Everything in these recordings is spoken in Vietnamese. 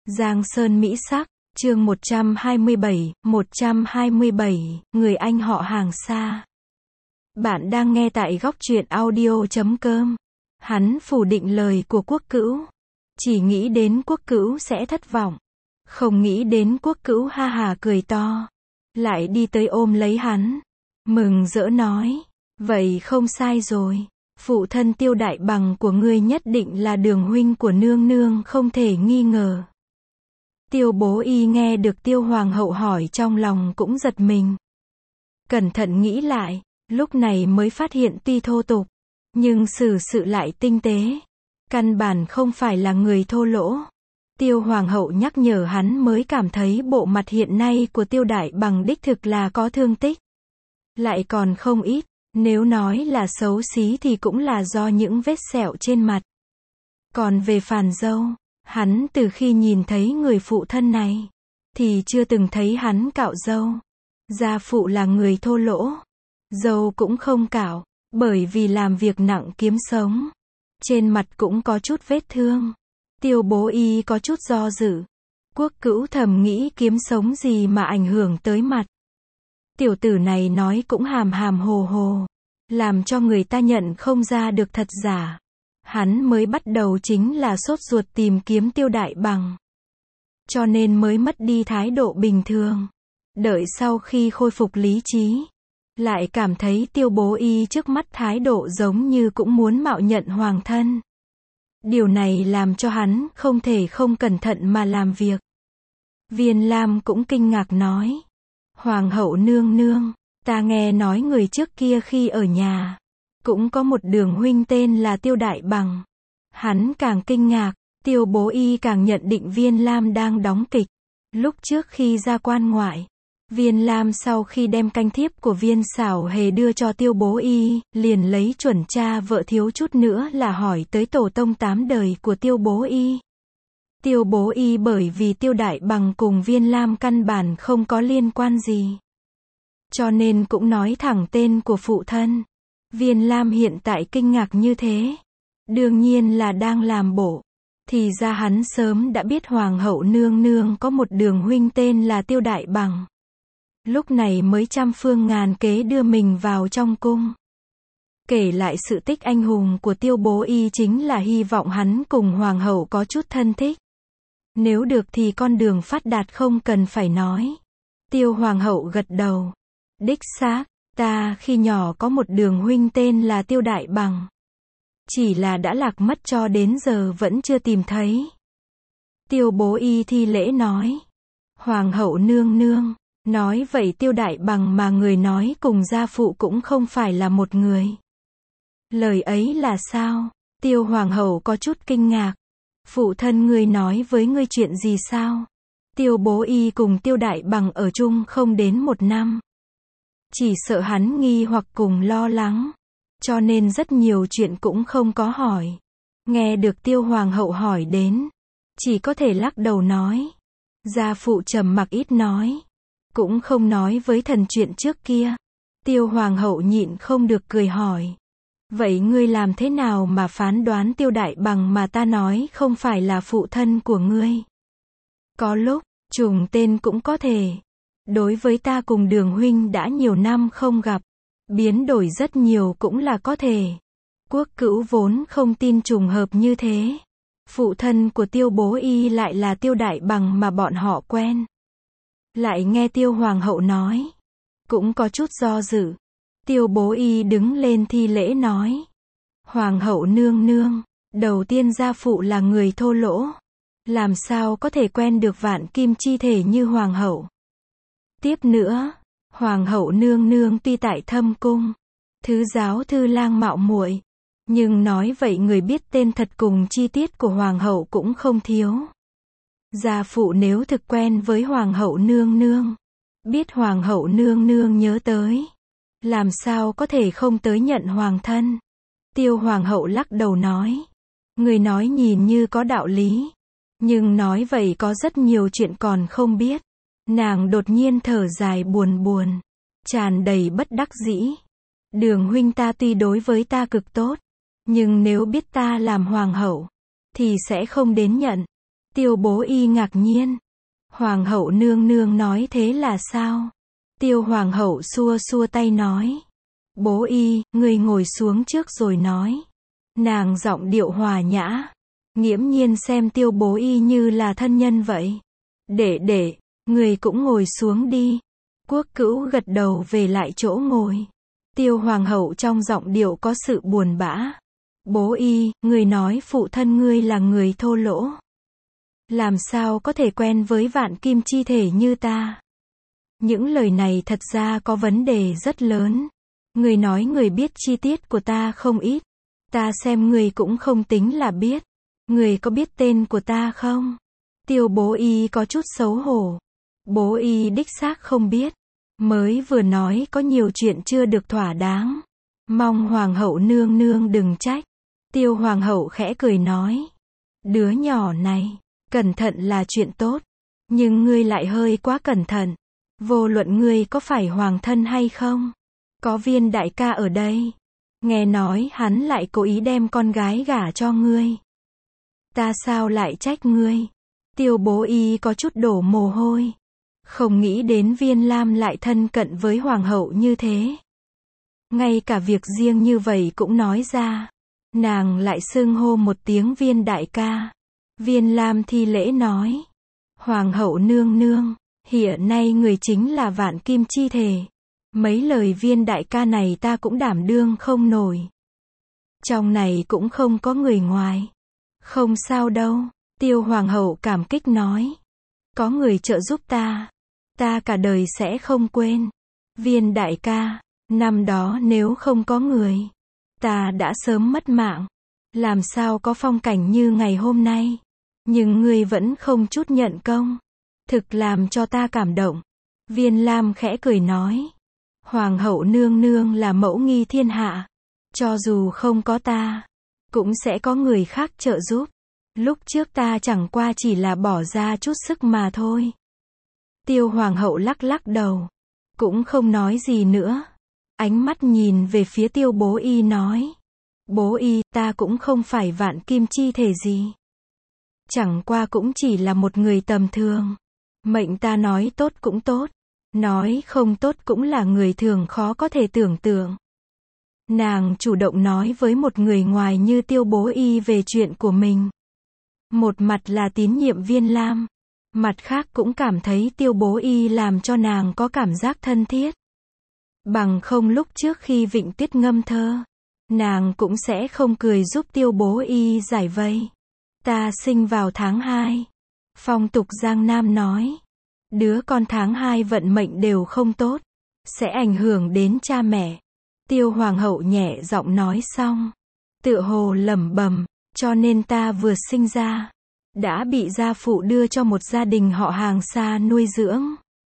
Giang Sơn Mỹ Sắc, chương 127, người anh họ hàng xa. Bạn đang nghe tại góc truyện audio.com. Hắn phủ định lời của Quốc Cữu. Chỉ nghĩ đến Quốc Cữu sẽ thất vọng. Không nghĩ đến Quốc Cữu ha hà cười to. Lại đi tới ôm lấy hắn. Mừng rỡ nói. Vậy không sai rồi. Phụ thân Tiêu Đại Bằng của ngươi nhất định là Đường huynh của nương nương không thể nghi ngờ. Tiêu Bố Y nghe được Tiêu Hoàng hậu hỏi trong lòng cũng giật mình. Cẩn thận nghĩ lại, lúc này mới phát hiện tuy thô tục, nhưng xử sự lại tinh tế. Căn bản không phải là người thô lỗ. Tiêu Hoàng hậu nhắc nhở hắn mới cảm thấy bộ mặt hiện nay của Tiêu Đại Bằng đích thực là có thương tích. Lại còn không ít, nếu nói là xấu xí thì cũng là do những vết sẹo trên mặt. Còn về phàn dâu, hắn từ khi nhìn thấy người phụ thân này, thì chưa từng thấy hắn cạo râu. Gia phụ là người thô lỗ, râu cũng không cạo, bởi vì làm việc nặng kiếm sống. Trên mặt cũng có chút vết thương. Tiêu Bố Y có chút do dự. Quốc Cữu thầm nghĩ kiếm sống gì mà ảnh hưởng tới mặt. Tiểu tử này nói cũng hàm hàm hồ hồ, làm cho người ta nhận không ra được thật giả. Hắn mới bắt đầu chính là sốt ruột tìm kiếm Tiêu Đại Bằng, cho nên mới mất đi thái độ bình thường. Đợi sau khi khôi phục lý trí, lại cảm thấy Tiêu Bố Y trước mắt thái độ giống như cũng muốn mạo nhận hoàng thân. Điều này làm cho hắn không thể không cẩn thận mà làm việc. Viên Lam cũng kinh ngạc nói. Hoàng hậu nương nương, ta nghe nói người trước kia khi ở nhà, cũng có một Đường huynh tên là Tiêu Đại Bằng. Hắn càng kinh ngạc, Tiêu Bố Y càng nhận định Viên Lam đang đóng kịch. Lúc trước khi ra quan ngoại, Viên Lam sau khi đem canh thiếp của Viên Xảo Hề đưa cho Tiêu Bố Y, liền lấy chuẩn cha vợ thiếu chút nữa là hỏi tới tổ tông 8 đời của Tiêu Bố Y. Tiêu Bố Y bởi vì Tiêu Đại Bằng cùng Viên Lam căn bản không có liên quan gì, cho nên cũng nói thẳng tên của phụ thân. Viên Lam hiện tại kinh ngạc như thế, đương nhiên là đang làm bộ. Thì ra hắn sớm đã biết Hoàng hậu nương nương có một Đường huynh tên là Tiêu Đại Bằng. Lúc này mới trăm phương ngàn kế đưa mình vào trong cung. Kể lại sự tích anh hùng của Tiêu Bố Y chính là hy vọng hắn cùng Hoàng hậu có chút thân thích. Nếu được thì con đường phát đạt không cần phải nói. Tiêu Hoàng hậu gật đầu. Đích xác, ta khi nhỏ có một Đường huynh tên là Tiêu Đại Bằng. Chỉ là đã lạc mất cho đến giờ vẫn chưa tìm thấy. Tiêu Bố Y thi lễ nói. Hoàng hậu nương nương, nói vậy Tiêu Đại Bằng mà người nói cùng gia phụ cũng không phải là một người. Lời ấy là sao? Tiêu Hoàng hậu có chút kinh ngạc. Phụ thân ngươi nói với ngươi chuyện gì sao? Tiêu Bố Y cùng Tiêu Đại Bằng ở chung không đến 1 năm. Chỉ sợ hắn nghi hoặc cùng lo lắng, cho nên rất nhiều chuyện cũng không có hỏi. Nghe được Tiêu Hoàng hậu hỏi đến, chỉ có thể lắc đầu nói. Gia phụ trầm mặc ít nói, cũng không nói với thần chuyện trước kia. Tiêu Hoàng hậu nhịn không được cười hỏi. Vậy ngươi làm thế nào mà phán đoán Tiêu Đại Bằng mà ta nói không phải là phụ thân của ngươi? Có lúc, trùng tên cũng có thể. Đối với ta cùng Đường huynh đã nhiều năm không gặp, biến đổi rất nhiều cũng là có thể. Quốc Cữu vốn không tin trùng hợp như thế. Phụ thân của Tiêu Bố Y lại là Tiêu Đại Bằng mà bọn họ quen. Lại nghe Tiêu Hoàng hậu nói, cũng có chút do dự. Tiêu Bố Y đứng lên thi lễ nói. Hoàng hậu nương nương, đầu tiên gia phụ là người thô lỗ, làm sao có thể quen được vạn kim chi thể như Hoàng hậu. Tiếp nữa, Hoàng hậu nương nương tuy tại Thâm cung, thứ giáo thư lang mạo muội, nhưng nói vậy người biết tên thật cùng chi tiết của Hoàng hậu cũng không thiếu. Gia phụ nếu thực quen với Hoàng hậu nương nương, biết Hoàng hậu nương nương nhớ tới, làm sao có thể không tới nhận hoàng thân. Tiêu Hoàng hậu lắc đầu nói. Người nói nhìn như có đạo lý, nhưng nói vậy có rất nhiều chuyện còn không biết. Nàng đột nhiên thở dài buồn buồn, tràn đầy bất đắc dĩ. Đường huynh ta tuy đối với ta cực tốt, nhưng nếu biết ta làm hoàng hậu, thì sẽ không đến nhận. Tiêu Bố Y ngạc nhiên. Hoàng hậu nương nương nói thế là sao? Tiêu hoàng hậu xua xua tay nói. Bố Y, người ngồi xuống trước rồi nói. Nàng giọng điệu hòa nhã, nghiễm nhiên xem Tiêu Bố Y như là thân nhân vậy. Để, người cũng ngồi xuống đi. Quốc Cữu gật đầu về lại chỗ ngồi. Tiêu hoàng hậu trong giọng điệu có sự buồn bã. Bố Y, người nói phụ thân ngươi là người thô lỗ. Làm sao có thể quen với vạn kim chi thể như ta? Những lời này thật ra có vấn đề rất lớn. Người nói người biết chi tiết của ta không ít. Ta xem người cũng không tính là biết. Người có biết tên của ta không? Tiêu Bố Y có chút xấu hổ. Bố Y đích xác không biết. Mới vừa nói có nhiều chuyện chưa được thỏa đáng. Mong hoàng hậu nương nương đừng trách. Tiêu hoàng hậu khẽ cười nói. Đứa nhỏ này, cẩn thận là chuyện tốt. Nhưng ngươi lại hơi quá cẩn thận. Vô luận ngươi có phải hoàng thân hay không. Có Viên đại ca ở đây. Nghe nói hắn lại cố ý đem con gái gả cho ngươi. Ta sao lại trách ngươi? Tiêu Bố Y có chút đổ mồ hôi. Không nghĩ đến Viên Lam lại thân cận với hoàng hậu như thế. Ngay cả việc riêng như vậy cũng nói ra. Nàng lại xưng hô một tiếng Viên đại ca. Viên Lam thi lễ nói. Hoàng hậu nương nương, hiện nay người chính là vạn kim chi thể. Mấy lời Viên đại ca này ta cũng đảm đương không nổi. Trong này cũng không có người ngoài. Không sao đâu, Tiêu hoàng hậu cảm kích nói. Có người trợ giúp ta cả đời sẽ không quên. Viên đại ca, năm đó nếu không có người, ta đã sớm mất mạng. Làm sao có phong cảnh như ngày hôm nay. Nhưng ngươi vẫn không chút nhận công. Thực làm cho ta cảm động. Viên Lam khẽ cười nói. Hoàng hậu nương nương là mẫu nghi thiên hạ. Cho dù không có ta, cũng sẽ có người khác trợ giúp. Lúc trước ta chẳng qua chỉ là bỏ ra chút sức mà thôi. Tiêu hoàng hậu lắc lắc đầu. Cũng không nói gì nữa. Ánh mắt nhìn về phía Tiêu Bố Y nói. Bố Y, ta cũng không phải vạn kim chi thể gì. Chẳng qua cũng chỉ là một người tầm thường. Mệnh ta nói tốt cũng tốt. Nói không tốt cũng là người thường khó có thể tưởng tượng. Nàng chủ động nói với một người ngoài như Tiêu Bố Y về chuyện của mình. Một mặt là tín nhiệm Viên Lam. Mặt khác cũng cảm thấy Tiêu Bố Y làm cho nàng có cảm giác thân thiết. Bằng không lúc trước khi Vịnh Tuyết ngâm thơ, nàng cũng sẽ không cười giúp Tiêu Bố Y giải vây. Ta sinh vào tháng 2. Phong tục Giang Nam nói. Đứa con tháng 2 vận mệnh đều không tốt. Sẽ ảnh hưởng đến cha mẹ. Tiêu hoàng hậu nhẹ giọng nói xong. Tựa hồ lẩm bẩm. Cho nên ta vừa sinh ra. Đã bị gia phụ đưa cho một gia đình họ hàng xa nuôi dưỡng.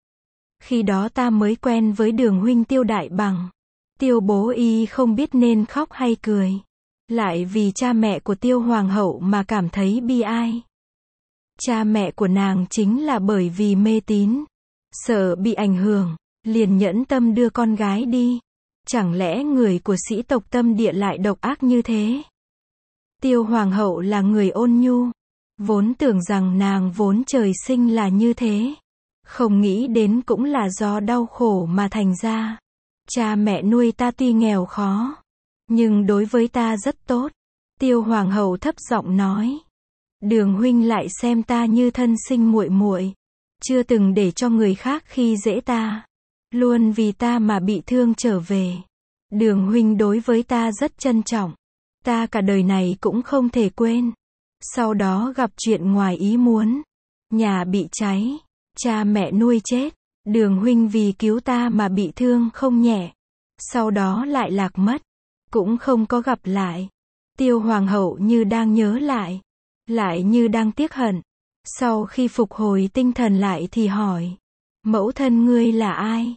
Khi đó ta mới quen với Đường huynh Tiêu Đại Bằng. Tiêu Bố Y không biết nên khóc hay cười. Lại vì cha mẹ của Tiêu hoàng hậu mà cảm thấy bi ai. Cha mẹ của nàng chính là bởi vì mê tín, sợ bị ảnh hưởng, liền nhẫn tâm đưa con gái đi. Chẳng lẽ người của sĩ tộc Tâm Địa lại độc ác như thế? Tiêu hoàng hậu là người ôn nhu, vốn tưởng rằng nàng vốn trời sinh là như thế. Không nghĩ đến cũng là do đau khổ mà thành ra. Cha mẹ nuôi ta tuy nghèo khó, nhưng đối với ta rất tốt. Tiêu hoàng hậu thấp giọng nói. Đường huynh lại xem ta như thân sinh muội muội, chưa từng để cho người khác khi dễ ta, luôn vì ta mà bị thương trở về. Đường huynh đối với ta rất trân trọng, ta cả đời này cũng không thể quên. Sau đó gặp chuyện ngoài ý muốn, nhà bị cháy, cha mẹ nuôi chết, Đường huynh vì cứu ta mà bị thương không nhẹ. Sau đó lại lạc mất, cũng không có gặp lại. Tiêu hoàng hậu như đang nhớ lại như đang tiếc hận. Sau khi phục hồi tinh thần lại thì hỏi, mẫu thân ngươi là ai?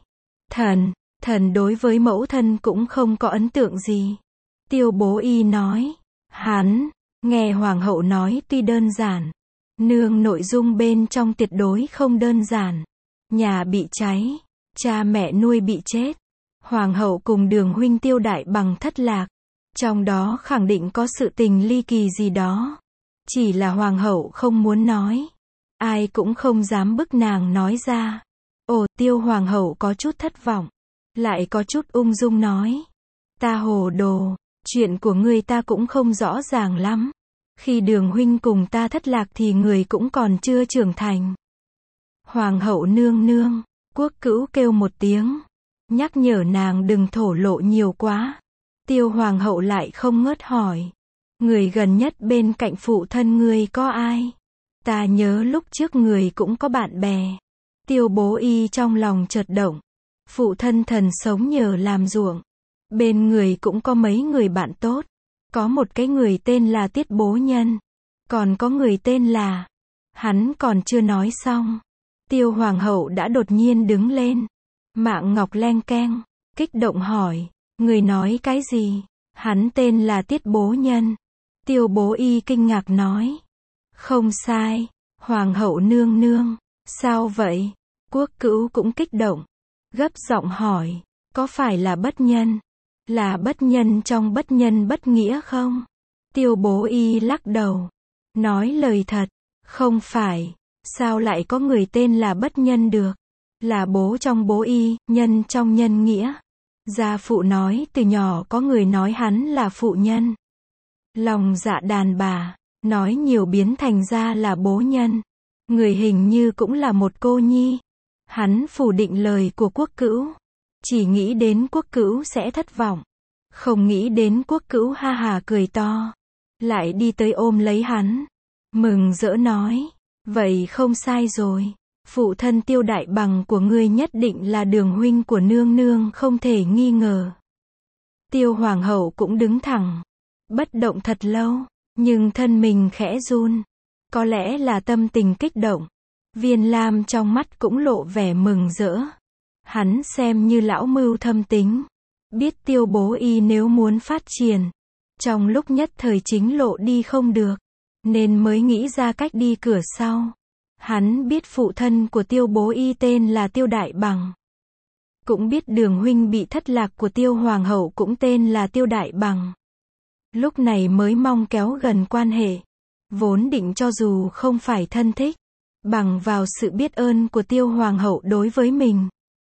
Thần đối với mẫu thân cũng không có ấn tượng gì. Tiêu Bố Y nói, hắn, nghe hoàng hậu nói tuy đơn giản, nương nội dung bên trong tuyệt đối không đơn giản. Nhà bị cháy, cha mẹ nuôi bị chết, hoàng hậu cùng Đường huynh Tiêu Đại Bằng thất lạc. Trong đó khẳng định có sự tình ly kỳ gì đó. Chỉ là hoàng hậu không muốn nói. Ai cũng không dám bức nàng nói ra. Ồ, Tiêu hoàng hậu có chút thất vọng. Lại có chút ung dung nói. Ta hồ đồ, chuyện của ngươi ta cũng không rõ ràng lắm. Khi Đường huynh cùng ta thất lạc thì người cũng còn chưa trưởng thành. Hoàng hậu nương nương, Quốc Cữu kêu một tiếng, nhắc nhở nàng đừng thổ lộ nhiều quá. Tiêu hoàng hậu lại không ngớt hỏi. Người gần nhất bên cạnh phụ thân ngươi có ai? Ta nhớ lúc trước người cũng có bạn bè. Tiêu Bố Y trong lòng chợt động. Phụ thân thần sống nhờ làm ruộng. Bên người cũng có mấy người bạn tốt. Có một cái người tên là Tiết Bố Nhân. Còn có người tên là... Hắn còn chưa nói xong. Tiêu hoàng hậu đã đột nhiên đứng lên. Mạng ngọc leng keng, kích động hỏi. Người nói cái gì? Hắn tên là Tiết Bố Nhân. Tiêu Bố Y kinh ngạc nói. Không sai. Hoàng hậu nương nương. Sao vậy? Quốc Cữu cũng kích động. Gấp giọng hỏi. Có phải là bất nhân? Là bất nhân trong bất nhân bất nghĩa không? Tiêu Bố Y lắc đầu. Nói lời thật. Không phải. Sao lại có người tên là bất nhân được? Là bố trong bố y, nhân trong nhân nghĩa. Gia phụ nói từ nhỏ có người nói hắn là phụ nhân. Lòng dạ đàn bà, nói nhiều biến thành ra là bố nhân. Người hình như cũng là một cô nhi. Hắn phủ định lời của Quốc Cữu. Chỉ nghĩ đến Quốc Cữu sẽ thất vọng. Không nghĩ đến Quốc Cữu ha hà cười to. Lại đi tới ôm lấy hắn. Mừng rỡ nói. Vậy không sai rồi. Phụ thân Tiêu Đại Bằng của ngươi nhất định là Đường huynh của nương nương không thể nghi ngờ. Tiêu hoàng hậu cũng đứng thẳng. Bất động thật lâu. Nhưng thân mình khẽ run. Có lẽ là tâm tình kích động. Viên Lam trong mắt cũng lộ vẻ mừng rỡ. Hắn xem như lão mưu thâm tính. Biết Tiêu Bố Y nếu muốn phát triển. Trong lúc nhất thời chính lộ đi không được. Nên mới nghĩ ra cách đi cửa sau. Hắn biết phụ thân của Tiêu Bố Y tên là Tiêu Đại Bằng. Cũng biết Đường huynh bị thất lạc của Tiêu hoàng hậu cũng tên là Tiêu Đại Bằng. Lúc này mới mong kéo gần quan hệ. Vốn định cho dù không phải thân thích, bằng vào sự biết ơn của Tiêu hoàng hậu đối với mình,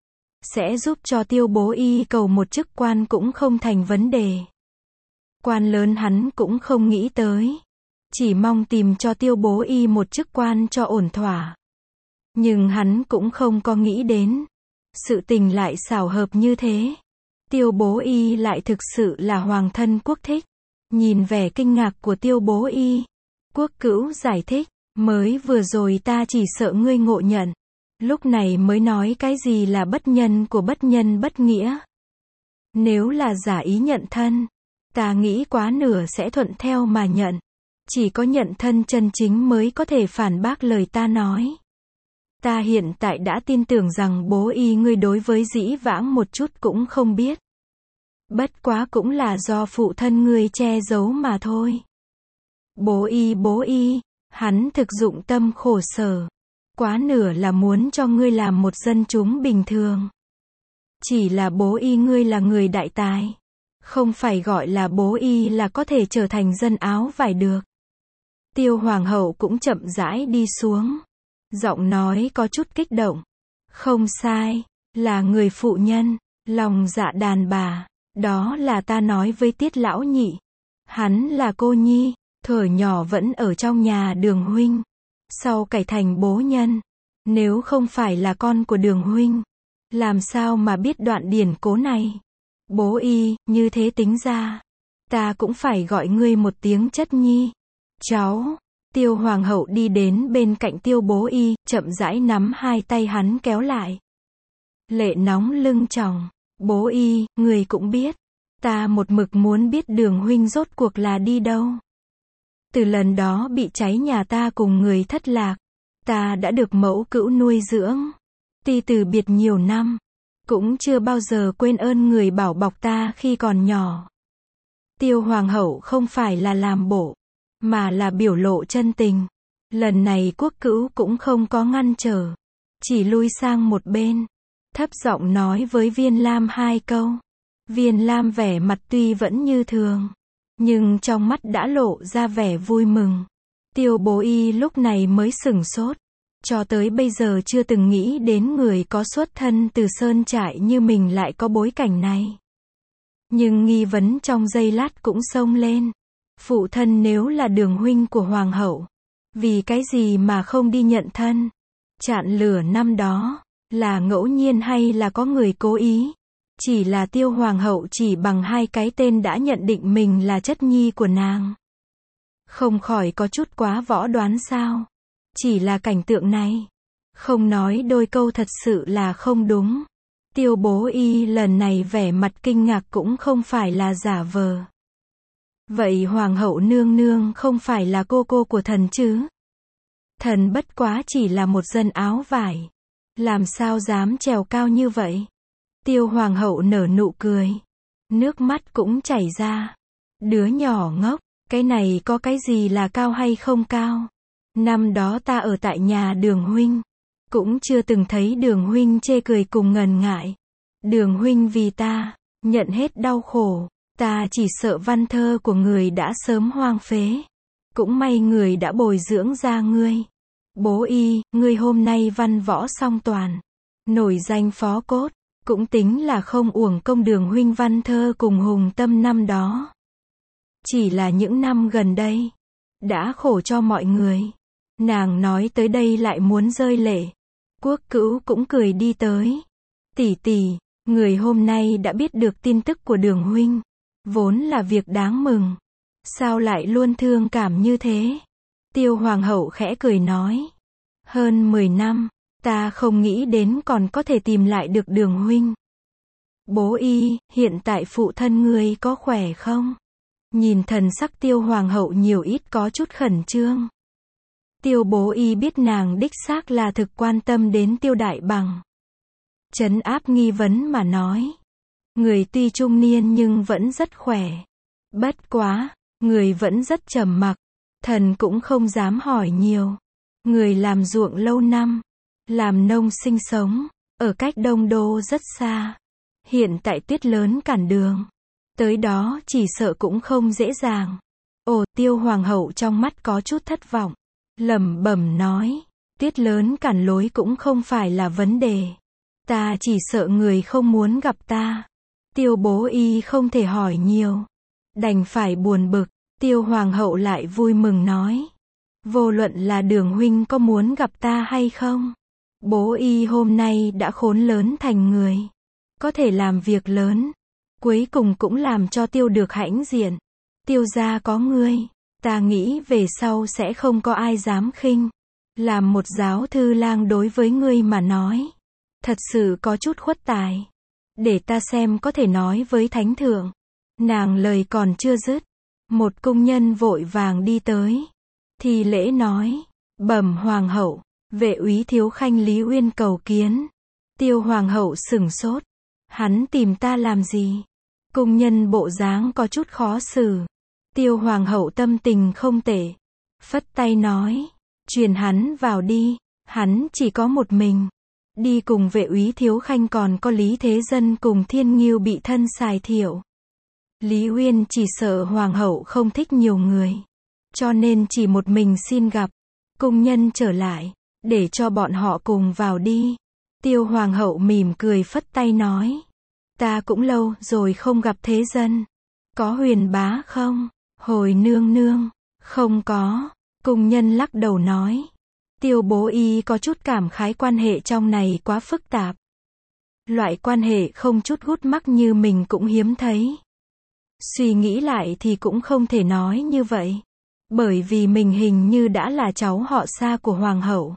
sẽ giúp cho Tiêu Bố Y cầu một chức quan cũng không thành vấn đề. Quan lớn hắn cũng không nghĩ tới. Chỉ mong tìm cho Tiêu Bố Y một chức quan cho ổn thỏa. Nhưng hắn cũng không có nghĩ đến. Sự tình lại xảo hợp như thế. Tiêu Bố Y lại thực sự là hoàng thân quốc thích. Nhìn vẻ kinh ngạc của Tiêu Bố Y. Quốc Cữu giải thích. Mới vừa rồi ta chỉ sợ ngươi ngộ nhận. Lúc này mới nói cái gì là bất nhân của bất nhân bất nghĩa. Nếu là giả ý nhận thân, ta nghĩ quá nửa sẽ thuận theo mà nhận. Chỉ có nhận thân chân chính mới có thể phản bác lời ta nói. Ta hiện tại đã tin tưởng rằng Bố Y ngươi đối với dĩ vãng một chút cũng không biết. Bất quá cũng là do phụ thân ngươi che giấu mà thôi. Bố Y, hắn thực dụng tâm khổ sở. Quá nửa là muốn cho ngươi làm một dân chúng bình thường. Chỉ là Bố Y ngươi là người đại tài. Không phải gọi là Bố Y là có thể trở thành dân áo vải được. Tiêu hoàng hậu cũng chậm rãi đi xuống. Giọng nói có chút kích động. Không sai, là người phụ nhân, lòng dạ đàn bà. Đó là ta nói với Tiết lão nhị. Hắn là cô nhi, thuở nhỏ vẫn ở trong nhà Đường huynh. Sau cải thành bố nhân. Nếu không phải là con của Đường huynh, làm sao mà biết đoạn điển cố này. Bố Y, như thế tính ra, ta cũng phải gọi ngươi một tiếng chất nhi. Cháu. Tiêu hoàng hậu đi đến bên cạnh Tiêu Bố Y, chậm rãi nắm hai tay hắn kéo lại. Lệ nóng lưng tròng. Bố Y, người cũng biết. Ta một mực muốn biết Đường huynh rốt cuộc là đi đâu. Từ lần đó bị cháy nhà ta cùng người thất lạc. Ta đã được mẫu cữu nuôi dưỡng. Tuy từ biệt nhiều năm. Cũng chưa bao giờ quên ơn người bảo bọc ta khi còn nhỏ. Tiêu hoàng hậu không phải là làm bộ, mà là biểu lộ chân tình. Lần này Quốc Cữu cũng không có ngăn trở. Chỉ lui sang một bên. Thấp giọng nói với Viên Lam hai câu. Viên Lam vẻ mặt tuy vẫn như thường, nhưng trong mắt đã lộ ra vẻ vui mừng. Tiêu Bố Y lúc này mới sửng sốt. Cho tới bây giờ chưa từng nghĩ đến người có xuất thân từ sơn trại như mình lại có bối cảnh này. Nhưng nghi vấn trong giây lát cũng xông lên. Phụ thân nếu là Đường huynh của hoàng hậu, vì cái gì mà không đi nhận thân? Chạn lửa năm đó, là ngẫu nhiên hay là có người cố ý? Chỉ là Tiêu hoàng hậu chỉ bằng hai cái tên đã nhận định mình là chất nhi của nàng. Không khỏi có chút quá võ đoán sao? Chỉ là cảnh tượng này, không nói đôi câu thật sự là không đúng. Tiêu Bố Y lần này vẻ mặt kinh ngạc cũng không phải là giả vờ. Vậy hoàng hậu nương nương không phải là cô cô của thần chứ? Thần bất quá chỉ là một dân áo vải, làm sao dám trèo cao như vậy? Tiêu hoàng hậu nở nụ cười, nước mắt cũng chảy ra. Đứa nhỏ ngốc, cái này có cái gì là cao hay không cao? Năm đó ta ở tại nhà Đường huynh, cũng chưa từng thấy Đường huynh chê cười cùng ngần ngại. Đường huynh vì ta, nhận hết đau khổ, ta chỉ sợ văn thơ của người đã sớm hoang phế. Cũng may người đã bồi dưỡng ra ngươi. Bố Y, ngươi hôm nay văn võ song toàn, nổi danh phó cốt, cũng tính là không uổng công Đường huynh văn thơ cùng hùng tâm năm đó. Chỉ là những năm gần đây, đã khổ cho mọi người. Nàng nói tới đây lại muốn rơi lệ. Quốc Cữu cũng cười đi tới. Tỷ tỷ, người hôm nay đã biết được tin tức của Đường huynh, vốn là việc đáng mừng. Sao lại luôn thương cảm như thế? Tiêu hoàng hậu khẽ cười nói. Hơn 10 năm, ta không nghĩ đến còn có thể tìm lại được Đường huynh. Bố Y, hiện tại phụ thân ngươi có khỏe không? Nhìn thần sắc Tiêu hoàng hậu nhiều ít có chút khẩn trương. Tiêu Bố Y biết nàng đích xác là thực quan tâm đến Tiêu Đại Bằng. Trấn áp nghi vấn mà nói. Người tuy trung niên nhưng vẫn rất khỏe. Bất quá, người vẫn rất trầm mặc. Thần cũng không dám hỏi nhiều. Người làm ruộng lâu năm, làm nông sinh sống, ở cách Đông Đô rất xa. Hiện tại tuyết lớn cản đường. Tới đó chỉ sợ cũng không dễ dàng. Ồ, Tiêu hoàng hậu trong mắt có chút thất vọng. Lẩm bẩm nói, tuyết lớn cản lối cũng không phải là vấn đề. Ta chỉ sợ người không muốn gặp ta. Tiêu Bố Y không thể hỏi nhiều, đành phải buồn bực. Tiêu hoàng hậu lại vui mừng nói, vô luận là Đường huynh có muốn gặp ta hay không, Bố Y hôm nay đã khốn lớn thành người, có thể làm việc lớn, cuối cùng cũng làm cho Tiêu được hãnh diện. Tiêu gia có ngươi, ta nghĩ về sau sẽ không có ai dám khinh. Làm một giáo thư lang đối với ngươi mà nói, thật sự có chút khuất tài. Để ta xem có thể nói với thánh thượng. Nàng lời còn chưa dứt, một cung nhân vội vàng đi tới, thi lễ nói, bẩm hoàng hậu, vệ úy thiếu khanh Lý Uyên cầu kiến. Tiêu hoàng hậu sửng sốt, hắn tìm ta làm gì? Cung nhân bộ dáng có chút khó xử. Tiêu hoàng hậu tâm tình không tệ, phất tay nói, truyền hắn vào đi, hắn chỉ có một mình. Đi cùng vệ úy thiếu khanh còn có Lý Thế Dân cùng Thiên Ngưu bị thân Sài Thiệu. Lý Uyên chỉ sợ hoàng hậu không thích nhiều người, cho nên chỉ một mình xin gặp. Cung nhân trở lại, để cho bọn họ cùng vào đi. Tiêu hoàng hậu mỉm cười phất tay nói, ta cũng lâu rồi không gặp Thế Dân. Có Huyền bá không? Hồi nương nương, không có. Cung nhân lắc đầu nói. Tiêu Bố Y có chút cảm khái quan hệ trong này quá phức tạp. Loại quan hệ không chút gút mắc như mình cũng hiếm thấy. Suy nghĩ lại thì cũng không thể nói như vậy. Bởi vì mình hình như đã là cháu họ xa của hoàng hậu.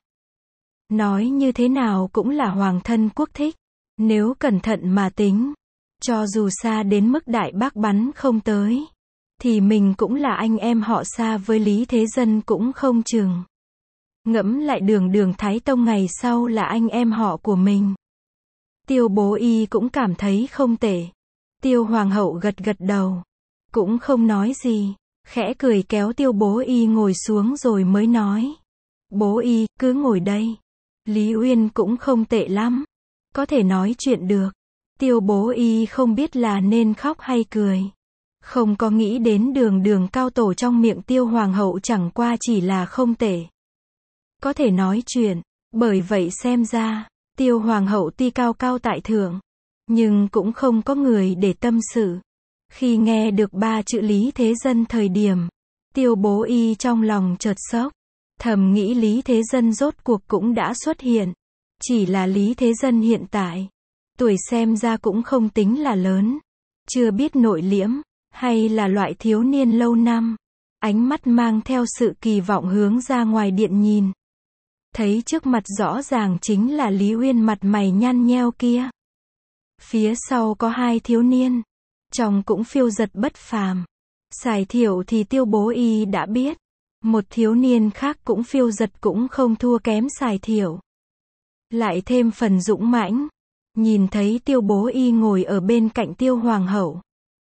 Nói như thế nào cũng là hoàng thân quốc thích. Nếu cẩn thận mà tính, cho dù xa đến mức Đại Bác bắn không tới, thì mình cũng là anh em họ xa với Lý Thế Dân cũng không chừng. Ngẫm lại Đường Thái Tông ngày sau là anh em họ của mình. Tiêu Bố Y cũng cảm thấy không tệ. Tiêu hoàng hậu gật gật đầu, cũng không nói gì, khẽ cười kéo Tiêu Bố Y ngồi xuống rồi mới nói. Bố Y, cứ ngồi đây. Lý Uyên cũng không tệ lắm, có thể nói chuyện được. Tiêu Bố Y không biết là nên khóc hay cười. Không có nghĩ đến đường đường cao tổ trong miệng Tiêu hoàng hậu chẳng qua chỉ là không tệ. Có thể nói chuyện, bởi vậy xem ra, Tiêu hoàng hậu tuy cao cao tại thượng, nhưng cũng không có người để tâm sự. Khi nghe được 3 chữ Lý Thế Dân thời điểm, Tiêu Bố Y trong lòng chợt sốc, thầm nghĩ Lý Thế Dân rốt cuộc cũng đã xuất hiện. Chỉ là Lý Thế Dân hiện tại, tuổi xem ra cũng không tính là lớn, chưa biết nội liễm, hay là loại thiếu niên lâu năm. Ánh mắt mang theo sự kỳ vọng hướng ra ngoài điện nhìn. Thấy trước mặt rõ ràng chính là Lý Uyên mặt mày nhăn nheo kia. Phía sau có 2 thiếu niên, trông cũng phiêu dật bất phàm. Sài Thiệu thì Tiêu Bố Y đã biết, một thiếu niên khác cũng phiêu dật cũng không thua kém Sài Thiệu. Lại thêm phần dũng mãnh, nhìn thấy Tiêu Bố Y ngồi ở bên cạnh Tiêu hoàng hậu.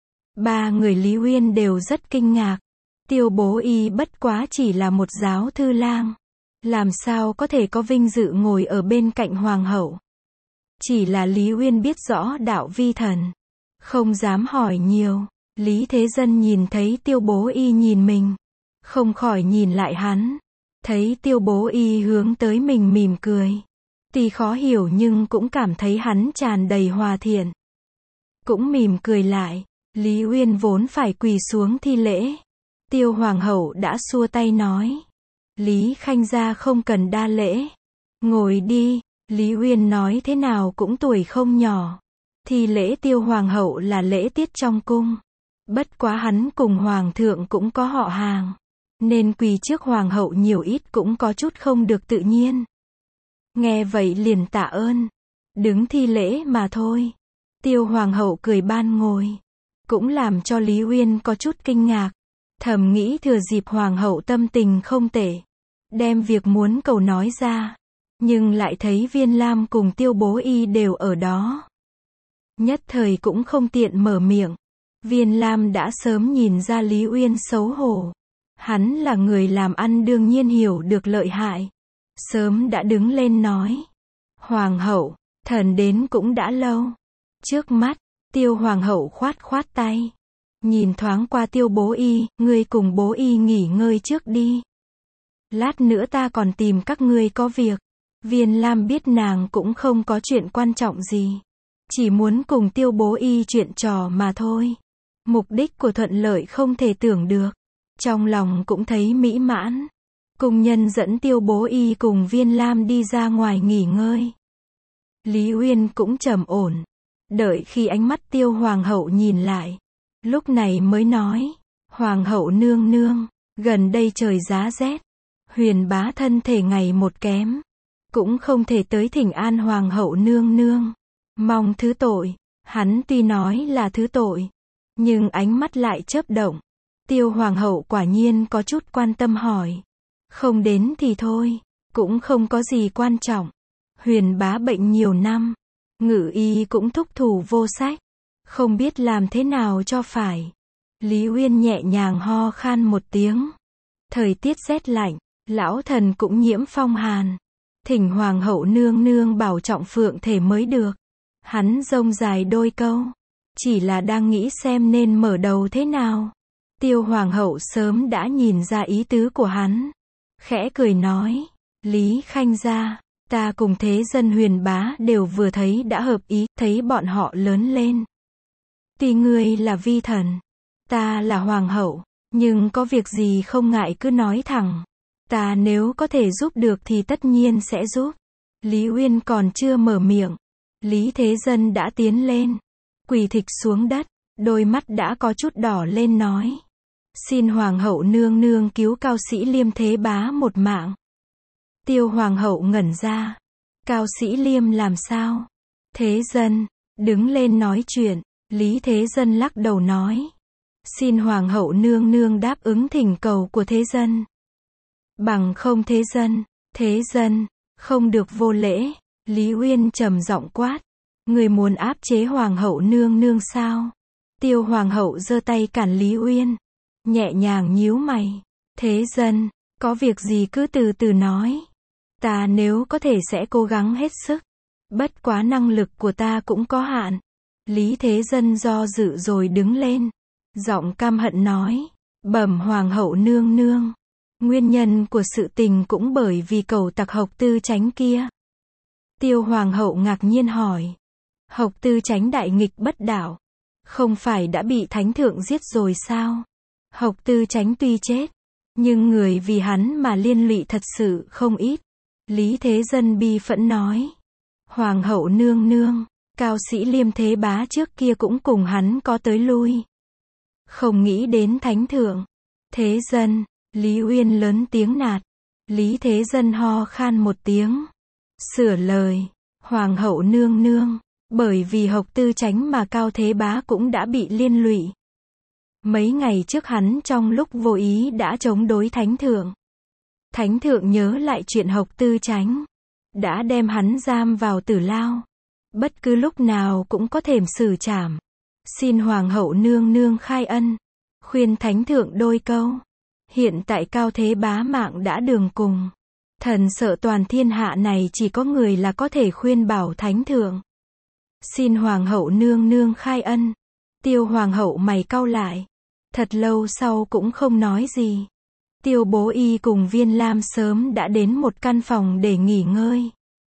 3 người Lý Uyên đều rất kinh ngạc. Tiêu Bố Y bất quá chỉ là một giáo thư lang, làm sao có thể có vinh dự ngồi ở bên cạnh hoàng hậu. Chỉ là Lý Uyên biết rõ đạo vi thần, không dám hỏi nhiều. Lý Thế Dân nhìn thấy Tiêu Bố Y nhìn mình, không khỏi nhìn lại hắn. Thấy Tiêu Bố Y hướng tới mình mỉm cười, tuy khó hiểu nhưng cũng cảm thấy hắn tràn đầy hòa thiện. Cũng mỉm cười lại. Lý Uyên vốn phải quỳ xuống thi lễ. Tiêu hoàng hậu đã xua tay nói, Lý Khanh gia không cần đa lễ, ngồi đi. Lý Uyên nói thế nào cũng tuổi không nhỏ, thi lễ Tiêu hoàng hậu là lễ tiết trong cung. Bất quá hắn cùng hoàng thượng cũng có họ hàng, nên quỳ trước hoàng hậu nhiều ít cũng có chút không được tự nhiên. Nghe vậy liền tạ ơn, đứng thi lễ mà thôi. Tiêu hoàng hậu cười ban ngồi, cũng làm cho Lý Uyên có chút kinh ngạc. Thầm nghĩ thừa dịp hoàng hậu tâm tình không tệ, đem việc muốn cầu nói ra. Nhưng lại thấy Viên Lam cùng Tiêu Bố Y đều ở đó. Nhất thời cũng không tiện mở miệng. Viên Lam đã sớm nhìn ra Lý Uyên xấu hổ. Hắn là người làm ăn đương nhiên hiểu được lợi hại. Sớm đã đứng lên nói, hoàng hậu, thần đến cũng đã lâu. Trước mắt, Tiêu hoàng hậu khoát khoát tay, nhìn thoáng qua Tiêu Bố Y, ngươi cùng Bố Y nghỉ ngơi trước đi. Lát nữa ta còn tìm các ngươi có việc. Viên Lam biết nàng cũng không có chuyện quan trọng gì, chỉ muốn cùng Tiêu Bố Y chuyện trò mà thôi. Mục đích của thuận lợi không thể tưởng được, trong lòng cũng thấy mỹ mãn. Cung nhân dẫn Tiêu Bố Y cùng Viên Lam đi ra ngoài nghỉ ngơi. Lý Uyên cũng trầm ổn, đợi khi ánh mắt Tiêu hoàng hậu nhìn lại, lúc này mới nói, hoàng hậu nương nương, gần đây trời giá rét, Huyền bá thân thể ngày một kém, cũng không thể tới thỉnh an hoàng hậu nương nương, mong thứ tội. Hắn tuy nói là thứ tội, nhưng ánh mắt lại chớp động. Tiêu hoàng hậu quả nhiên có chút quan tâm hỏi, không đến thì thôi, cũng không có gì quan trọng. Huyền bá bệnh nhiều năm, ngự y cũng thúc thủ vô sách, không biết làm thế nào cho phải. Lý Uyên nhẹ nhàng ho khan một tiếng. Thời tiết rét lạnh, lão thần cũng nhiễm phong hàn, thỉnh hoàng hậu nương nương bảo trọng phượng thể mới được. Hắn rông dài đôi câu, chỉ là đang nghĩ xem nên mở đầu thế nào. Tiêu hoàng hậu sớm đã nhìn ra ý tứ của hắn, khẽ cười nói, Lý Khanh gia, ta cùng thế dân Huyền bá đều vừa thấy đã hợp ý, thấy bọn họ lớn lên. Tuy ngươi là vi thần, ta là hoàng hậu, nhưng có việc gì không ngại cứ nói thẳng. Ta nếu có thể giúp được thì tất nhiên sẽ giúp. Lý Uyên còn chưa mở miệng, Lý Thế Dân đã tiến lên, quỳ thịch xuống đất, đôi mắt đã có chút đỏ lên nói, xin hoàng hậu nương nương cứu cao sĩ Liêm thế bá một mạng. Tiêu hoàng hậu ngẩn ra, cao sĩ Liêm làm sao? Thế Dân, đứng lên nói chuyện. Lý Thế Dân lắc đầu nói, xin hoàng hậu nương nương đáp ứng thỉnh cầu của Thế Dân. Bằng không Thế Dân, không được vô lễ. Lý Uyên trầm giọng quát, người muốn áp chế hoàng hậu nương nương sao? Tiêu hoàng hậu giơ tay cản Lý Uyên, nhẹ nhàng nhíu mày, Thế Dân, có việc gì cứ từ từ nói. Ta nếu có thể sẽ cố gắng hết sức, bất quá năng lực của ta cũng có hạn. Lý Thế Dân do dự rồi đứng lên, Giọng căm hận nói, bẩm hoàng hậu nương nương. Nguyên nhân của sự tình cũng bởi vì cẩu tặc Hộc Tư Chánh kia. Tiêu hoàng hậu ngạc nhiên hỏi. Hộc Tư Chánh đại nghịch bất đạo. Không phải đã bị thánh thượng giết rồi sao? Hộc Tư Chánh tuy chết, nhưng người vì hắn mà liên lụy thật sự không ít. Lý Thế Dân bi phẫn nói. Hoàng hậu nương nương, cao sĩ Liêm Thế Bá trước kia cũng cùng hắn có tới lui. Không nghĩ đến thánh thượng. Thế Dân, Lý Uyên lớn tiếng nạt. Lý Thế Dân ho khan một tiếng. Sửa lời, hoàng hậu nương nương, bởi vì Hộc Tư Chánh mà Cao Thế Bá cũng đã bị liên lụy. Mấy ngày trước hắn trong lúc vô ý đã chống đối thánh thượng. Thánh thượng nhớ lại chuyện Hộc Tư Chánh, đã đem hắn giam vào tử lao. Bất cứ lúc nào cũng có thềm xử trảm. Xin hoàng hậu nương nương khai ân, khuyên thánh thượng đôi câu. Hiện tại Cao Thế Bá mạng đã đường cùng. Thần sợ toàn thiên hạ này chỉ có người là có thể khuyên bảo thánh thượng. Xin hoàng hậu nương nương khai ân. Tiêu hoàng hậu mày cau lại. Thật lâu sau cũng không nói gì. Tiêu Bố Y cùng Viên Lam sớm đã đến một căn phòng để nghỉ ngơi.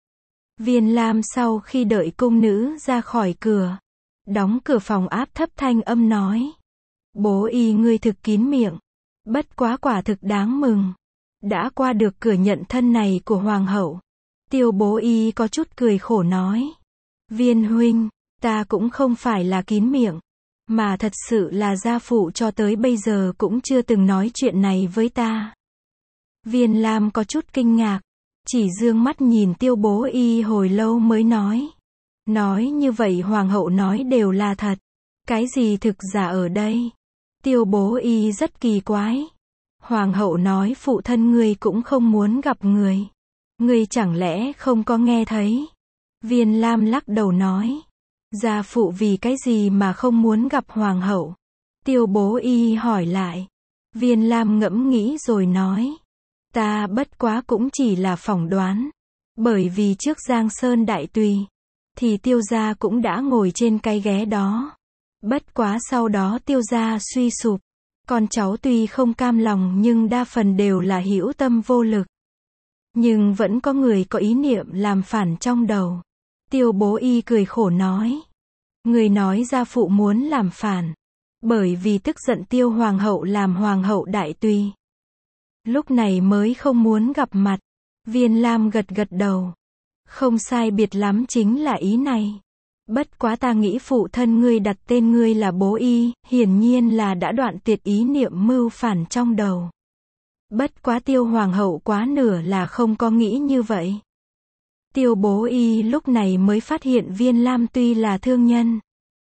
Viên Lam sau khi đợi cung nữ ra khỏi cửa, đóng cửa phòng áp thấp thanh âm nói. Bố Y ngươi thực kín miệng. Bất quá quả thực đáng mừng. Đã qua được cửa nhận thân này của hoàng hậu. Tiêu Bố Y có chút cười khổ nói. Viên huynh, ta cũng không phải là kín miệng, mà thật sự là gia phụ cho tới bây giờ cũng chưa từng nói chuyện này với ta. Viên Lam có chút kinh ngạc, chỉ dương mắt nhìn Tiêu Bố Y hồi lâu mới nói. Nói như vậy hoàng hậu nói đều là thật. Cái gì thực giả ở đây? Tiêu Bố Y rất kỳ quái. Hoàng hậu nói phụ thân ngươi cũng không muốn gặp người. Ngươi chẳng lẽ không có nghe thấy? Viên Lam lắc đầu nói. Gia phụ vì cái gì mà không muốn gặp hoàng hậu? Tiêu Bố Y hỏi lại. Viên Lam ngẫm nghĩ rồi nói. Ta bất quá cũng chỉ là phỏng đoán. Bởi vì trước Giang Sơn đại tùy, thì Tiêu gia cũng đã ngồi trên cái ghế đó. Bất quá sau đó Tiêu gia suy sụp. Con cháu tuy không cam lòng nhưng đa phần đều là hữu tâm vô lực. Nhưng vẫn có người có ý niệm làm phản trong đầu. Tiêu Bố Y cười khổ nói. Người nói gia phụ muốn làm phản. Bởi vì tức giận Tiêu hoàng hậu làm hoàng hậu đại tùy. Lúc này mới không muốn gặp mặt. Viên Lam gật gật đầu. Không sai biệt lắm chính là ý này. Bất quá ta nghĩ phụ thân ngươi đặt tên ngươi là Bố Y, hiển nhiên là đã đoạn tuyệt ý niệm mưu phản trong đầu. Bất quá Tiêu hoàng hậu quá nửa là không có nghĩ như vậy. Tiêu Bố Y lúc này mới phát hiện Viên Lam tuy là thương nhân,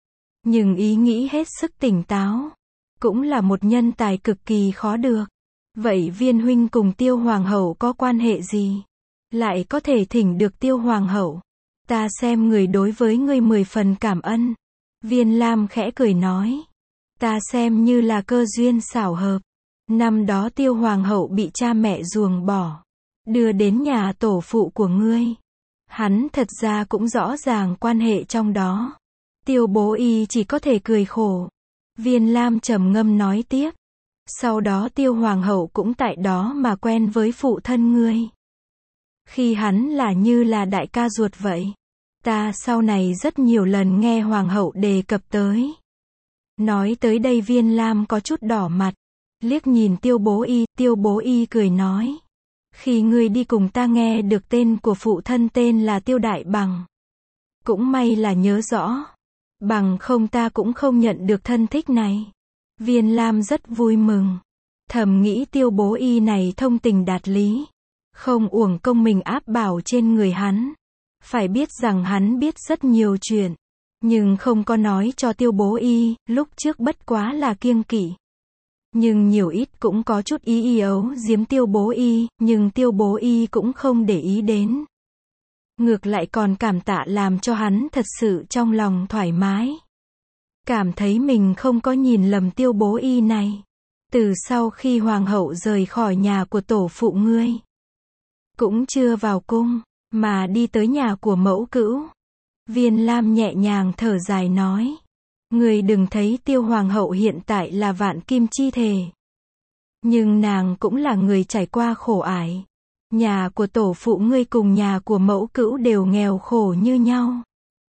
nhưng ý nghĩ hết sức tỉnh táo. Cũng là một nhân tài cực kỳ khó được. Vậy Viên huynh cùng Tiêu hoàng hậu có quan hệ gì? Lại có thể thỉnh được Tiêu hoàng hậu? Ta xem người đối với ngươi 10 phần cảm ân. Viên Lam khẽ cười nói. Ta xem như là cơ duyên xảo hợp. Năm đó Tiêu hoàng hậu bị cha mẹ ruồng bỏ, đưa đến nhà tổ phụ của ngươi. Hắn thật ra cũng rõ ràng quan hệ trong đó. Tiêu Bố Y chỉ có thể cười khổ. Viên Lam trầm ngâm nói tiếp. Sau đó Tiêu hoàng hậu cũng tại đó mà quen với phụ thân ngươi. Khi hắn là như là đại ca ruột vậy. Ta sau này rất nhiều lần nghe hoàng hậu đề cập tới. Nói tới đây Viên Lam có chút đỏ mặt. Liếc nhìn Tiêu Bố Y cười nói. Khi ngươi đi cùng ta nghe được tên của phụ thân tên là Tiêu Đại Bằng. Cũng may là nhớ rõ. Bằng không ta cũng không nhận được thân thích này. Viên Lam rất vui mừng. Thầm nghĩ Tiêu Bố Y này thông tình đạt lý. Không uổng công mình áp bảo trên người hắn. Phải biết rằng hắn biết rất nhiều chuyện. Nhưng không có nói cho Tiêu Bố Y, lúc trước bất quá là kiêng kỵ. Nhưng nhiều ít cũng có chút ý ấu giếm Tiêu Bố Y, nhưng Tiêu Bố Y cũng không để ý đến. Ngược lại còn cảm tạ làm cho hắn thật sự trong lòng thoải mái. Cảm thấy mình không có nhìn lầm Tiêu Bố Y này. Từ sau khi hoàng hậu rời khỏi nhà của tổ phụ ngươi, cũng chưa vào cung, mà đi tới nhà của mẫu cữu. Viên Lam nhẹ nhàng thở dài nói. Người đừng thấy Tiêu Hoàng hậu hiện tại là vạn kim chi thể. Nhưng nàng cũng là người trải qua khổ ải. Nhà của tổ phụ ngươi cùng nhà của mẫu cữu đều nghèo khổ như nhau.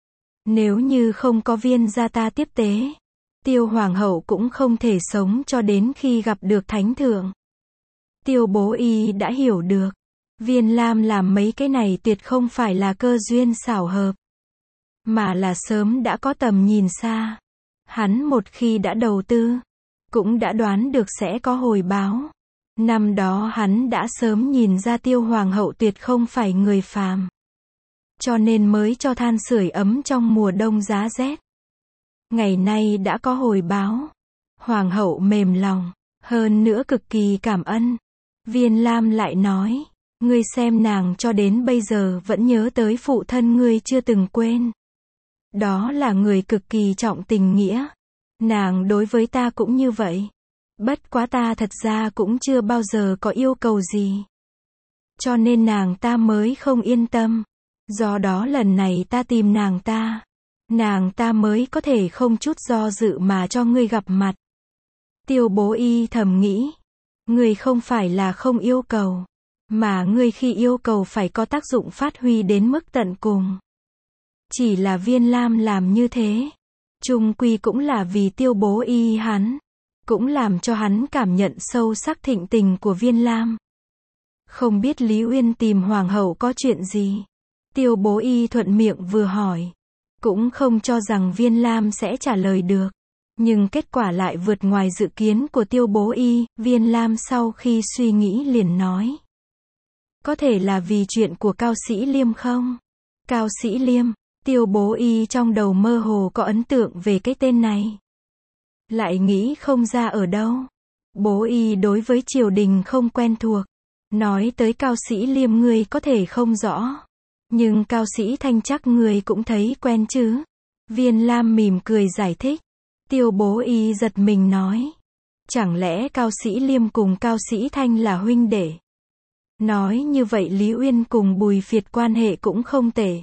Nếu như không có Viên gia ta tiếp tế, Tiêu Hoàng hậu cũng không thể sống cho đến khi gặp được Thánh Thượng. Tiêu Bố Y đã hiểu được. Viên Lam làm mấy cái này tuyệt không phải là cơ duyên xảo hợp, mà là sớm đã có tầm nhìn xa. Hắn một khi đã đầu tư, cũng đã đoán được sẽ có hồi báo. Năm đó hắn đã sớm nhìn ra Tiêu Hoàng hậu tuyệt không phải người phàm. Cho nên mới cho than sưởi ấm trong mùa đông giá rét. Ngày nay đã có hồi báo. Hoàng hậu mềm lòng, hơn nữa cực kỳ cảm ân. Viên Lam lại nói, ngươi xem nàng cho đến bây giờ vẫn nhớ tới phụ thân ngươi chưa từng quên. Đó là người cực kỳ trọng tình nghĩa. Nàng đối với ta cũng như vậy. Bất quá ta thật ra cũng chưa bao giờ có yêu cầu gì. Cho nên nàng ta mới không yên tâm. Do đó lần này ta tìm nàng ta mới có thể không chút do dự mà cho ngươi gặp mặt. Tiêu Bố Y thầm nghĩ, ngươi không phải là không yêu cầu, mà ngươi khi yêu cầu phải có tác dụng phát huy đến mức tận cùng. Chỉ là Viên Lam làm như thế, chung quy cũng là vì Tiêu Bố Y hắn, cũng làm cho hắn cảm nhận sâu sắc thịnh tình của Viên Lam. Không biết Lý Uyên tìm Hoàng hậu có chuyện gì? Tiêu Bố Y thuận miệng vừa hỏi, cũng không cho rằng Viên Lam sẽ trả lời được. Nhưng kết quả lại vượt ngoài dự kiến của Tiêu Bố Y. Viên Lam sau khi suy nghĩ liền nói, có thể là vì chuyện của Cao Sĩ Liêm không? Cao Sĩ Liêm, Tiêu Bố Y trong đầu mơ hồ có ấn tượng về cái tên này. Lại nghĩ không ra ở đâu. Bố Y đối với triều đình không quen thuộc. Nói tới Cao Sĩ Liêm ngươi có thể không rõ. Nhưng Cao Sĩ Thanh chắc ngươi cũng thấy quen chứ? Viên Lam mỉm cười giải thích. Tiêu Bố Y giật mình nói, chẳng lẽ Cao Sĩ Liêm cùng Cao Sĩ Thanh là huynh đệ? Nói như vậy Lý Uyên cùng Bùi Phiệt quan hệ cũng không tệ.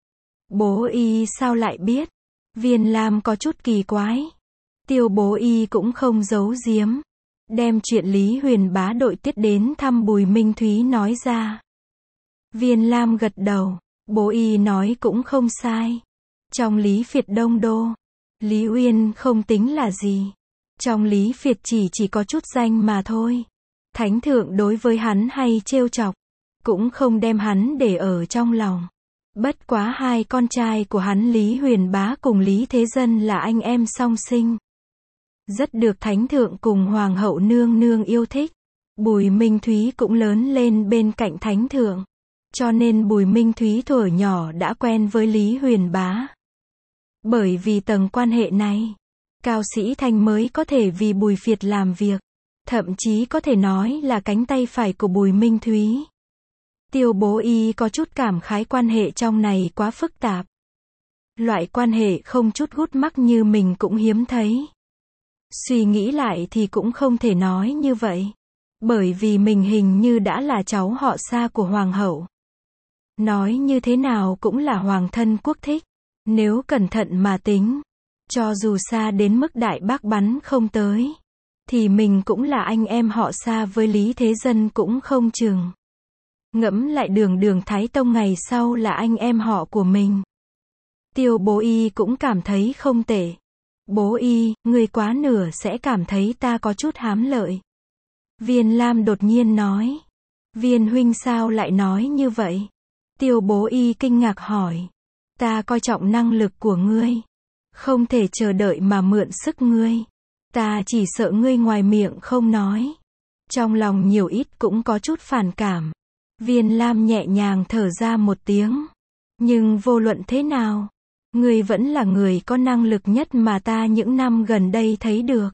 Bố Y sao lại biết? Viên Lam có chút kỳ quái. Tiêu Bố Y cũng không giấu giếm, đem chuyện Lý Huyền Bá đội tiết đến thăm Bùi Minh Thúy nói ra. Viên Lam gật đầu, Bố Y nói cũng không sai. Trong Lý Phiệt đông đô, Lý Uyên không tính là gì. Trong Lý Phiệt chỉ có chút danh mà thôi. Thánh thượng đối với hắn hay trêu chọc, cũng không đem hắn để ở trong lòng. Bất quá hai con trai của hắn Lý Huyền Bá cùng Lý Thế Dân là anh em song sinh. Rất được Thánh thượng cùng Hoàng hậu nương nương yêu thích. Bùi Minh Thúy cũng lớn lên bên cạnh Thánh thượng. Cho nên Bùi Minh Thúy thuở nhỏ đã quen với Lý Huyền Bá. Bởi vì tầng quan hệ này, Cao Sĩ Thanh mới có thể vì Bùi Phiệt làm việc. Thậm chí có thể nói là cánh tay phải của Bùi Minh Thúy. Tiêu Bố Y có chút cảm khái quan hệ trong này quá phức tạp. Loại quan hệ không chút gút mắc như mình cũng hiếm thấy. Suy nghĩ lại thì cũng không thể nói như vậy. Bởi vì mình hình như đã là cháu họ xa của Hoàng hậu. Nói như thế nào cũng là hoàng thân quốc thích. Nếu cẩn thận mà tính, cho dù xa đến mức Đại Bác bắn không tới, thì mình cũng là anh em họ xa với Lý Thế Dân cũng không chừng. Ngẫm lại Đường Thái Tông ngày sau là anh em họ của mình. Tiêu Bố Y cũng cảm thấy không tệ. Bố Y, người quá nửa sẽ cảm thấy ta có chút hám lợi. Viên Lam đột nhiên nói. Viên huynh sao lại nói như vậy? Tiêu Bố Y kinh ngạc hỏi. Ta coi trọng năng lực của ngươi. Không thể chờ đợi mà mượn sức ngươi. Ta chỉ sợ ngươi ngoài miệng không nói. Trong lòng nhiều ít cũng có chút phản cảm. Viên Lam nhẹ nhàng thở ra một tiếng. Nhưng vô luận thế nào, ngươi vẫn là người có năng lực nhất mà ta những năm gần đây thấy được.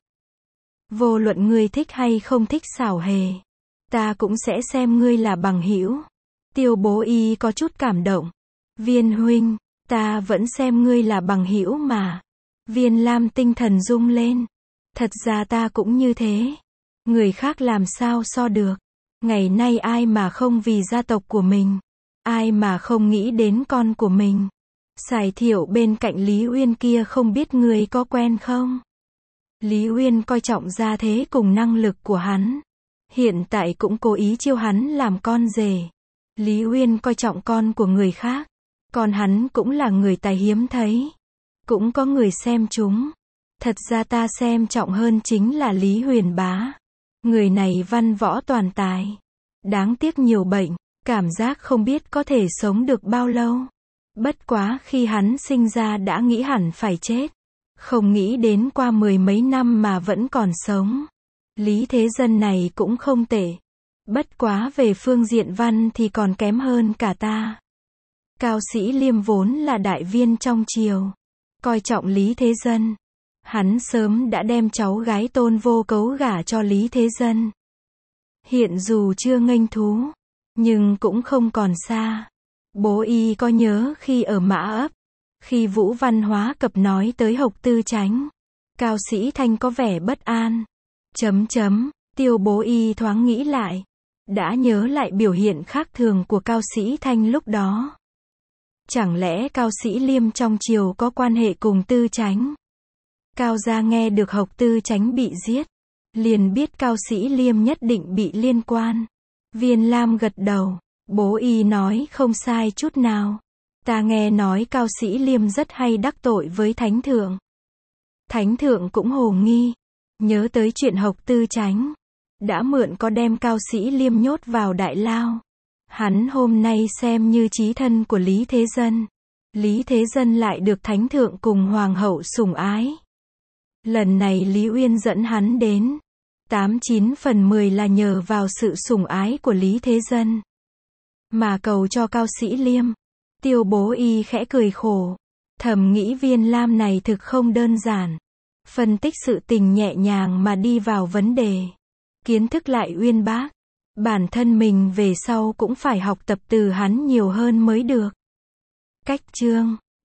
Vô luận ngươi thích hay không thích xảo hề, ta cũng sẽ xem ngươi là bằng hữu. Tiêu Bố Y có chút cảm động. Viên huynh, ta vẫn xem ngươi là bằng hữu mà. Viên Lam tinh thần rung lên. Thật ra ta cũng như thế. Người khác làm sao so được. Ngày nay ai mà không vì gia tộc của mình. Ai mà không nghĩ đến con của mình. Sài Thiệu bên cạnh Lý Uyên kia không biết người có quen không? Lý Uyên coi trọng gia thế cùng năng lực của hắn. Hiện tại cũng cố ý chiêu hắn làm con rể. Lý Uyên coi trọng con của người khác. Còn hắn cũng là người tài hiếm thấy. Cũng có người xem chúng. Thật ra ta xem trọng hơn chính là Lý Huyền Bá. Người này văn võ toàn tài. Đáng tiếc nhiều bệnh. Cảm giác không biết có thể sống được bao lâu. Bất quá khi hắn sinh ra đã nghĩ hẳn phải chết. Không nghĩ đến qua 10 mấy năm mà vẫn còn sống. Lý Thế Dân này cũng không tệ. Bất quá về phương diện văn thì còn kém hơn cả ta. Cao Sĩ Liêm vốn là đại viên trong triều. Coi trọng Lý Thế Dân. Hắn sớm đã đem cháu gái Tôn Vô Cấu gả cho Lý Thế Dân. Hiện dù chưa nghênh thú, nhưng cũng không còn xa. Bố y có nhớ khi ở Mã Ấp, khi Vũ Văn Hóa Cập nói tới Hộc Tư Chánh, Cao Sĩ Thanh có vẻ bất an. Tiêu bố y thoáng nghĩ lại. Đã nhớ lại biểu hiện khác thường của Cao Sĩ Thanh lúc đó. Chẳng lẽ Cao Sĩ Liêm trong triều có quan hệ cùng Tư Chánh? Cao gia nghe được Hộc Tư Chánh bị giết, liền biết Cao Sĩ Liêm nhất định bị liên quan. Viên Lam gật đầu. Bố y nói không sai chút nào. Ta nghe nói Cao Sĩ Liêm rất hay đắc tội với Thánh Thượng. Thánh Thượng cũng hồ nghi. Nhớ tới chuyện Hộc Tư Chánh. Đã mượn có đem Cao Sĩ Liêm nhốt vào đại lao. Hắn hôm nay xem như chí thân của Lý Thế Dân. Lý Thế Dân lại được Thánh Thượng cùng Hoàng hậu sủng ái. Lần này Lý Uyên dẫn hắn đến. 89 phần 10 là nhờ vào sự sủng ái của Lý Thế Dân. Mà cầu cho Cao Sĩ Liêm. Tiêu bố y khẽ cười khổ. Thầm nghĩ Viên Lam này thực không đơn giản. Phân tích sự tình nhẹ nhàng mà đi vào vấn đề. Kiến thức lại uyên bác. Bản thân mình về sau cũng phải học tập từ hắn nhiều hơn mới được. Cách chương